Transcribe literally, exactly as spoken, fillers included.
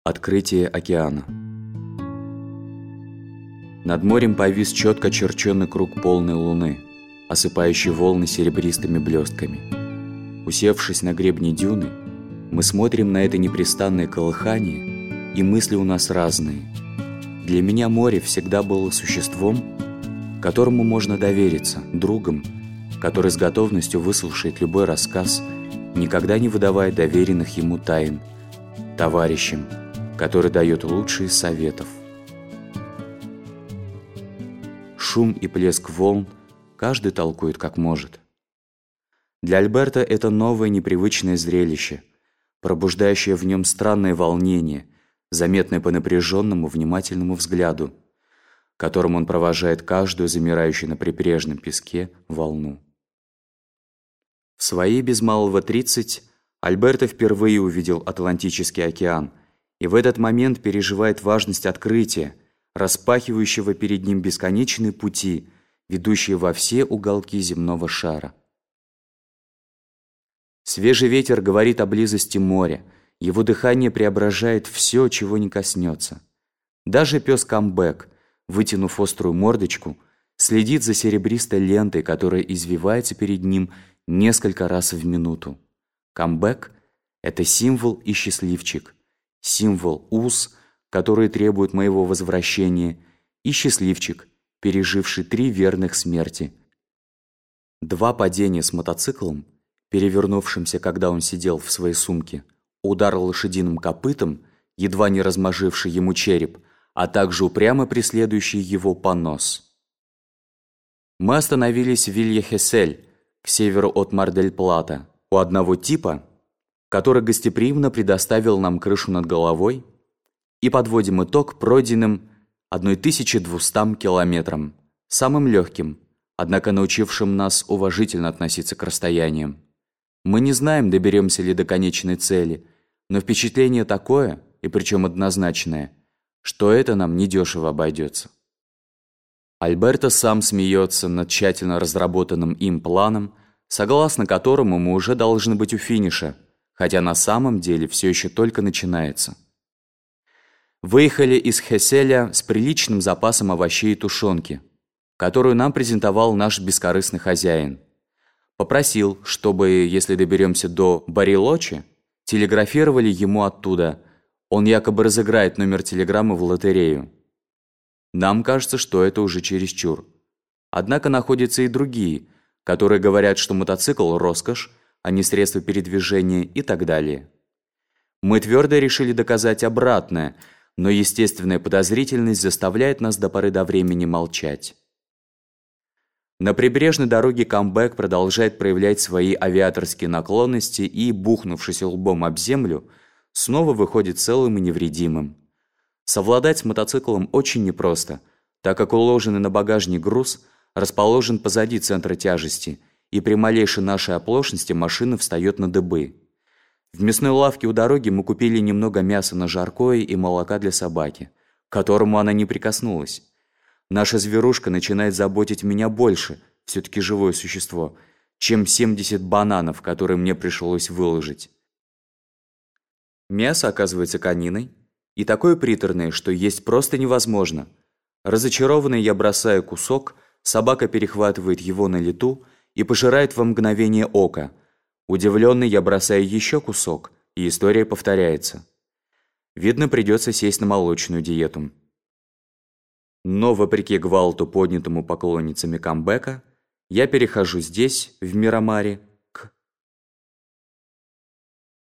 Открытие океана. Над морем повис четко черченный круг полной луны, осыпающий волны серебристыми блестками. Усевшись на гребне дюны, мы смотрим на это непрестанное колыхание, и мысли у нас разные. Для меня море всегда было существом, которому можно довериться, другом, который с готовностью выслушает любой рассказ, никогда не выдавая доверенных ему тайн, товарищем, который дает лучшие советов. Шум и плеск волн каждый толкует как может. Для Альберто это новое непривычное зрелище, пробуждающее в нем странное волнение, заметное по напряженному внимательному взгляду, которым он провожает каждую замирающую на прибрежном песке волну. В свои без малого тридцать Альберто впервые увидел Атлантический океан и в этот момент переживает важность открытия, распахивающего перед ним бесконечные пути, ведущие во все уголки земного шара. Свежий ветер говорит о близости моря, его дыхание преображает все, чего не коснется. Даже пес Камбэк, вытянув острую мордочку, следит за серебристой лентой, которая извивается перед ним несколько раз в минуту. Камбэк – это символ и счастливчик, символ уз, которые требуют моего возвращения, и счастливчик, переживший три верных смерти. Два падения с мотоциклом, перевернувшимся, когда он сидел в своей сумке, удар лошадиным копытом, едва не размозживший ему череп, а также упрямо преследующий его понос. Мы остановились в Вилья-Хесель, к северу от Мар-дель-Плата, у одного типа, который гостеприимно предоставил нам крышу над головой, и подводим итог пройденным тысяча двумстам километрам, самым легким, однако научившим нас уважительно относиться к расстояниям. Мы не знаем, доберемся ли до конечной цели, но впечатление такое, и причем однозначное, что это нам недешево обойдется. Альберто сам смеется над тщательно разработанным им планом, согласно которому мы уже должны быть у финиша, хотя на самом деле все еще только начинается. Выехали из Хеселя с приличным запасом овощей и тушенки, которую нам презентовал наш бескорыстный хозяин. Попросил, чтобы, если доберемся до Барилочи, телеграфировали ему оттуда. Он якобы разыграет номер телеграммы в лотерею. Нам кажется, что это уже чересчур. Однако находятся и другие, которые говорят, что мотоцикл – роскошь, а не средство передвижения и так далее. Мы твердо решили доказать обратное, но естественная подозрительность заставляет нас до поры до времени молчать. На прибрежной дороге Камбэк продолжает проявлять свои авиаторские наклонности и, бухнувшись лбом об землю, снова выходит целым и невредимым. Совладать с мотоциклом очень непросто, так как уложенный на багажник груз расположен позади центра тяжести, и при малейшей нашей оплошности машина встает на дыбы. В мясной лавке у дороги мы купили немного мяса на жаркое и молока для собаки, к которому она не прикоснулась. Наша зверушка начинает заботить меня больше, все-таки живое существо, чем семьдесят бананов, которые мне пришлось выложить. Мясо оказывается кониной, и такое приторное, что есть просто невозможно. Разочарованный я бросаю кусок, собака перехватывает его на лету и пожирает во мгновение ока. Удивленный я бросаю еще кусок, и история повторяется. Видно, придется сесть на молочную диету. Но, вопреки гвалту, поднятому поклонницами Камбэка, я перехожу здесь, в Мирамаре,